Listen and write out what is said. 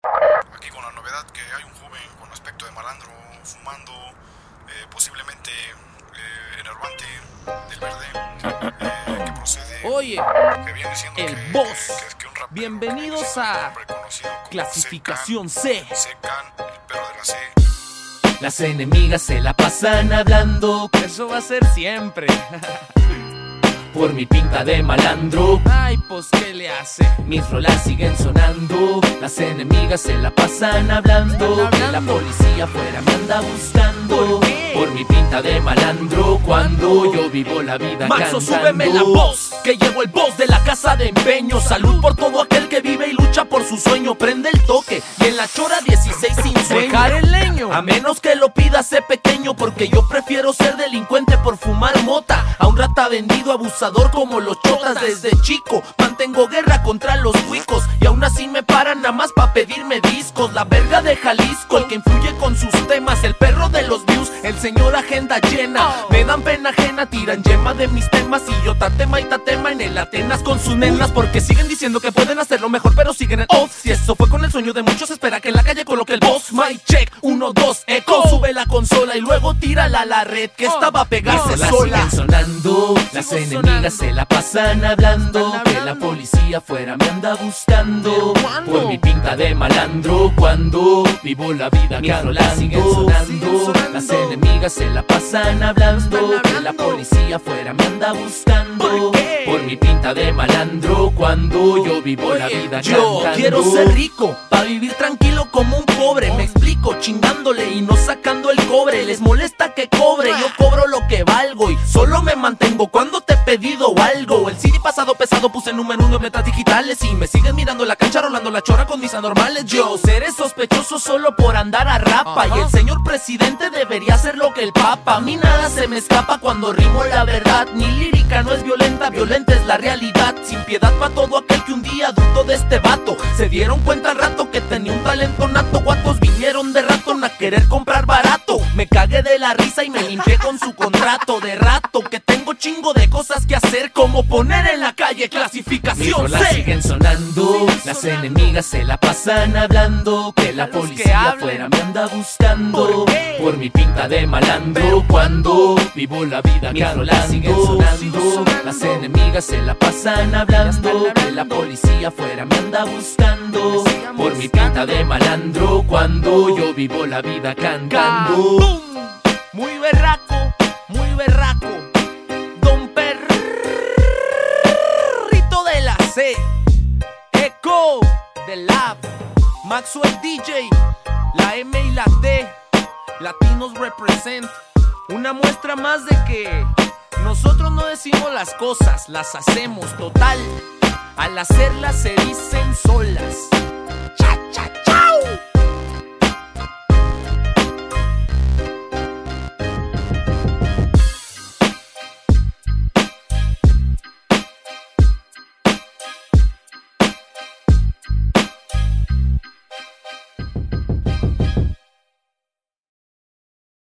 Aquí con la novedad que hay un joven con aspecto de malandro fumando, posiblemente enervante del verde, que procede. Oye, que viene siendo el que, boss. que un rapero Bienvenidos que se a llama reconocido como Clasificación C. Secan, el perro de la C. Las enemigas se la pasan hablando Eso va a ser siempre. por mi pinta de malandro. Ay, pues, ¿qué le hace? Mis rolas siguen sonando. Las enemigas se la pasan hablando que la policía afuera me anda buscando. ¿Por qué? Por mi pinta de malandro. Cuando yo vivo la vida Maxo, cantando. súbeme la voz, que llegó el boss de la casa de empeño. Salud por todo aquel que vive y lucha por su sueño. Prende el toque y en la chora 16 sin sueño. Dejar el leño. A menos que lo pidas, sé pequeño, porque yo prefiero ser delincuente por fumar mota a un rata vendido abusador como los chotas. Desde chico mantengo guerra contra los huicos y aún así me paran nada más pa' pedirme discos. La verga de Jalisco, el que influye con sus temas, el perro de los views, el señor agenda llena. Me dan pena ajena, tiran yema de mis temas y yo tatema y tatema en el Atenas con sus nenas, porque siguen diciendo que pueden hacerlo mejor pero siguen en off. Si eso fue con el sueño de muchos, espera que en la calle coloque el boss. My check, 1, 2, echo. Sube la consola y luego tírala a la red que esta va a pegarse Mis rolas sola. siguen sonando. Las Sigo enemigas sonando. se la pasan hablando Están que la hablando. policía afuera me anda buscando. ¿Pero cuándo? Por mi pinta de malandro. Cuando vivo la vida Mis cantando. rolas siguen sonando. Las enemigas se la pasan hablando Están que la hablando. policía afuera me anda buscando. ¿Por qué? Por mi pinta de malandro. Cuando yo vivo la Oye, vida yo cantando. quiero ser rico, pa' vivir tranquilo como un pobre. Me explico, chingándole y no sacando el cobre. Les molesta que cobre, yo cobro lo que valgo y solo me mantengo cuando te he pedido algo. El CD pasado pesado puse número 1 en metas digitales y me siguen mirando en la cancha rolando la chora con mis anormales. Yo seré sospechoso solo por andar a rapa y el señor presidente debería hacer lo que el papa. A mí nada se me escapa cuando rimo la verdad. Mi lírica no es violenta, violenta es la realidad. Sin piedad pa' todo aquel que un día dudó de este vato. Se dieron cuenta al rato que tenía un talento nato. Guatos vinieron de ratón a querer comprar barato. Me cagué de la risa y me limpié con su contrato de rato. Que tengo chingo de cosas que hacer, como poner en la calle Mis clasificación rolas C. siguen sonando. Las enemigas se la pasan hablando que la A los que policía hablen. afuera me anda buscando. ¿Por qué? Por mi pinta de malandro. ¿Pero Cuando vivo la vida Mis cantando. rolas siguen sonando. Las enemigas se la pasan hablando Están que la hablando. policía afuera me anda buscando. Me sigan Por mi buscando. pinta de malandro. Cuando yo vivo la vida cantando. ¡Kabum! Muy berraco, muy berraco. Don Perrito de la C. Echo del Lab. Maxwell DJ. La M y la T. Latinos represent. Una muestra más de que nosotros no decimos las cosas, las hacemos total. Al hacerlas se dicen solas.